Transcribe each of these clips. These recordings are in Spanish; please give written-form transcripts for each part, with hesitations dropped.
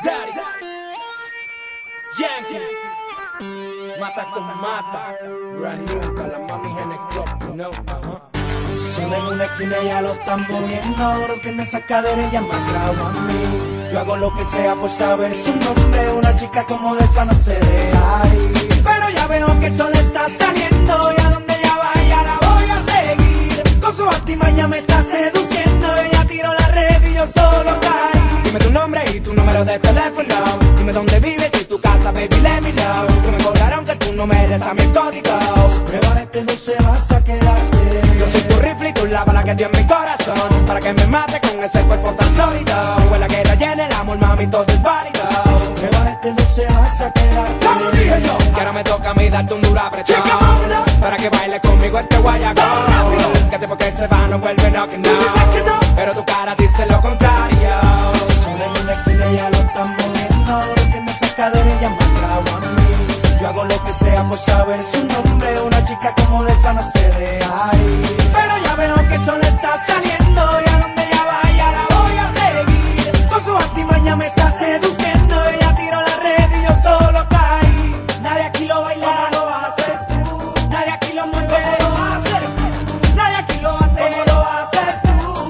Daddy, Yankee, mata con mata, brand new para la mami en el club, you know, Solo en una esquina ya lo están moviendo, rompiendo esa cadera y ya me atrajo a mí. Yo hago lo que sea por saber su nombre, una chica como de esa no se deja ir. Pero ya veo que el sol está saliendo y a donde ella vaya la voy a seguir. Con su artimaña me está seduciendo, ella tiró la red y yo solo caí. Dime tu nombre y tu número de teléfono, dime dónde vives y tu casa, baby, let me know. No me cobraron que tú no me des a mi código. Si pruebas este dulce vas a quedarte. Yo soy tu rifle y tú la bala que dio en mi corazón, para que me mate con ese cuerpo tan sólido. O en la guerra llena el amor, mami, todo es válido. Si pruebas este dulce vas a quedarte. Como dije yo, que ahora me toca a mí darte un duro apretón, para que baile conmigo este guayacón. Que tipo que se va no vuelve, no que no. Pero tu cara dice lo contrario. Solo en una esquina ya lo están moviendo, rompiendo esa cadera y ya me atrajo a mí. Yo hago lo que sea por saber su nombre, una chica como de esa no se deja ir. Pero ya veo que el sol está saliendo y a donde ella vaya la voy a seguir. Con su artimaña me está seduciendo, ella tiró la red y yo solo caí. Nadie aquí lo baila como lo haces tú, nadie aquí lo mueve como lo haces tú, nadie aquí lo bate como lo haces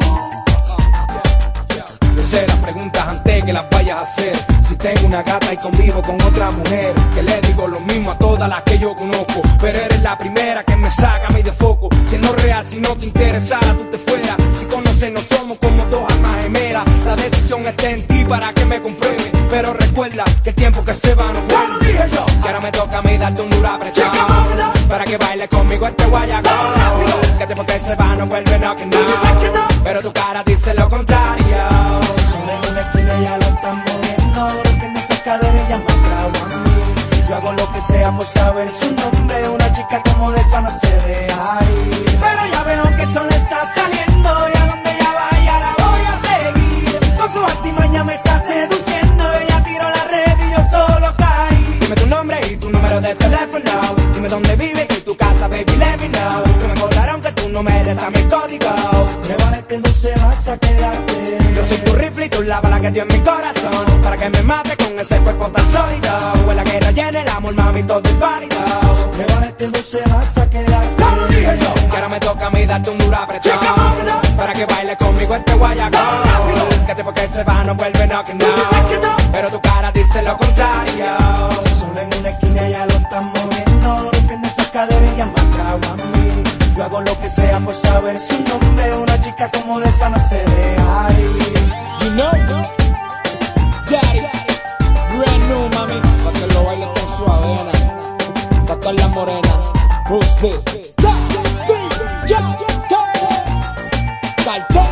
tú. Yo sé las preguntas antes que las vayas a hacer. Si tengo una gata y convivo con otra mujer, que le digo lo mismo a todas las que yo conozco. Pero eres la primera que me saca a mí de foco. Siendo real, si no te interesara, tú te fueras. Si conocernos somos como dos almas gemelas. La decisión está en ti para que me compruebe. Pero recuerda que el tiempo que se va no vuelve. Que ahora me toca a mí darte un duro apretón, para que baile conmigo este guayacón. Que el tiempo que se va no vuelve, no que no. Pero tu cara dice lo contrario. Solo en una esquina ya lo están moviendo, rompiendo esa cadera y ya me atrajo a mí. Yo hago lo que sea por saber su nombre, una chica como de esa no se deja ir. Pero ya veo que el sol está saliendo y a donde ella vaya la voy a seguir. Con su artimaña me está seduciendo, ella tiró la red y yo solo caí. Dime tu nombre y tu número de teléfono, dime dónde vives y tu casa, baby, let me know. No me cobraron que tú no me des a mi código. Si pruebas este dulce vas a quedarte. Yo soy tu rifle y tú la bala que dio en mi corazón, para que me mate con ese cuerpo tan sólido. O en la guerra llena el amor, mami, todo es válido. Si pruebas este dulce vas a quedarte. Como dije yo, que ahora me toca a mí darte un duro apretón, para que baile conmigo este guayacón. Que tipo que se va no vuelve, no que no. Pero tu cara dice lo contrario. Solo en una esquina ya lo están moviendo, rompiendo esa cadera y ya me atrajo a mí. Yo hago lo que sea por saber su nombre, una chica como de esa no se deja ir. You know, Daddy, brand new, mami, pa' que lo bailes con su avena, pa' todas las morenas. Who's this? Cartel.